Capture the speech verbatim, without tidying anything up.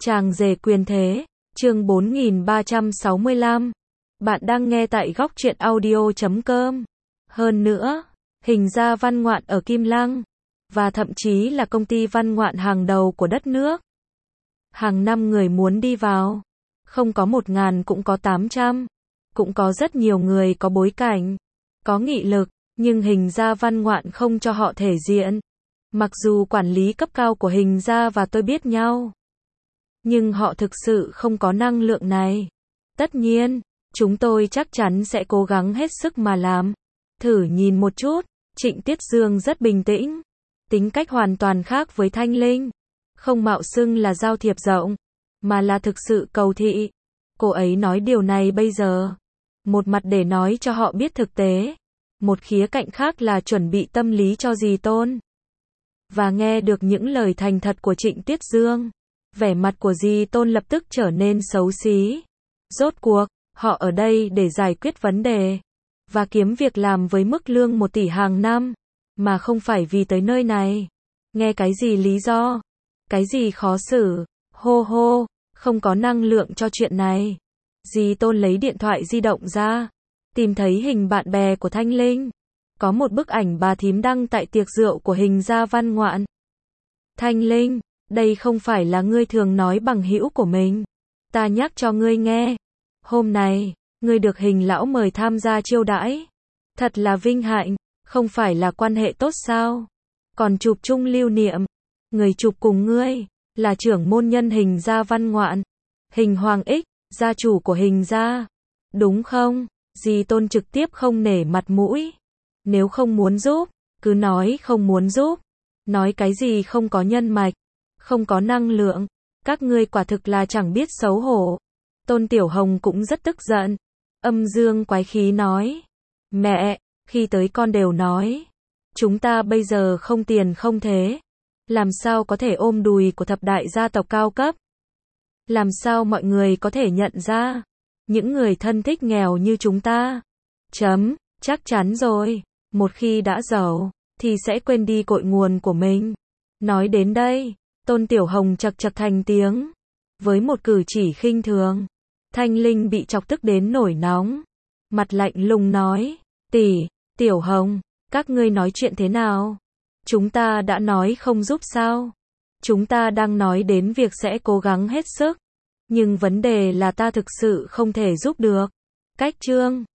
Chàng rể quyền thế, chương bốn nghìn ba trăm sáu mươi lăm. Bạn đang nghe tại góc truyện audio chấm com. Hơn nữa, Hình gia Văn Ngoạn ở Kim Lăng, và thậm chí là công ty văn ngoạn hàng đầu của đất nước. Hàng năm người muốn đi vào, không có một ngàn cũng có tám trăm. Cũng có rất nhiều người có bối cảnh, có nghị lực, nhưng Hình gia Văn Ngoạn không cho họ thể diện. Mặc dù quản lý cấp cao của Hình gia và tôi biết nhau, nhưng họ thực sự không có năng lượng này. Tất nhiên, chúng tôi chắc chắn sẽ cố gắng hết sức mà làm. Thử nhìn một chút, Trịnh Tiết Dương rất bình tĩnh, tính cách hoàn toàn khác với Thanh Linh. Không mạo xưng là giao thiệp rộng, mà là thực sự cầu thị. Cô ấy nói điều này bây giờ, một mặt để nói cho họ biết thực tế, một khía cạnh khác là chuẩn bị tâm lý cho dì Tôn. Và nghe được những lời thành thật của Trịnh Tiết Dương, vẻ mặt của dì Tôn lập tức trở nên xấu xí. Rốt cuộc, họ ở đây để giải quyết vấn đề và kiếm việc làm với mức lương một tỷ hàng năm, mà không phải vì tới nơi này. Nghe cái gì lý do, cái gì khó xử, hô hô, không có năng lượng cho chuyện này. Dì Tôn lấy điện thoại di động ra, tìm thấy hình bạn bè của Thanh Linh. Có một bức ảnh bà thím đăng tại tiệc rượu của Hình gia Văn Ngoạn. Thanh Linh, đây không phải là ngươi thường nói bằng hữu của mình. Ta nhắc cho ngươi nghe. Hôm nay, ngươi được Hình lão mời tham gia chiêu đãi. Thật là vinh hạnh, không phải là quan hệ tốt sao? Còn chụp chung lưu niệm. Người chụp cùng ngươi, là trưởng môn nhân Hình gia Văn Ngoạn. Hình Hoàng Ích, gia chủ của Hình gia. Đúng không? Dì Tôn trực tiếp không nể mặt mũi. Nếu không muốn giúp, cứ nói không muốn giúp. Nói cái gì không có nhân mạch, không có năng lượng. Các ngươi quả thực là chẳng biết xấu hổ. Tôn Tiểu Hồng cũng rất tức giận. Âm dương quái khí nói. Mẹ, khi tới con đều nói. Chúng ta bây giờ không tiền không thế. Làm sao có thể ôm đùi của thập đại gia tộc cao cấp? Làm sao mọi người có thể nhận ra? Những người thân thích nghèo như chúng ta. Chấm, chắc chắn rồi. Một khi đã giàu, thì sẽ quên đi cội nguồn của mình. Nói đến đây, Tôn Tiểu Hồng chật chật thành tiếng. Với một cử chỉ khinh thường, Thanh Linh bị chọc tức đến nổi nóng. Mặt lạnh lùng nói, tỷ, Tiểu Hồng, các ngươi nói chuyện thế nào? Chúng ta đã nói không giúp sao? Chúng ta đang nói đến việc sẽ cố gắng hết sức. Nhưng vấn đề là ta thực sự không thể giúp được. Cách chương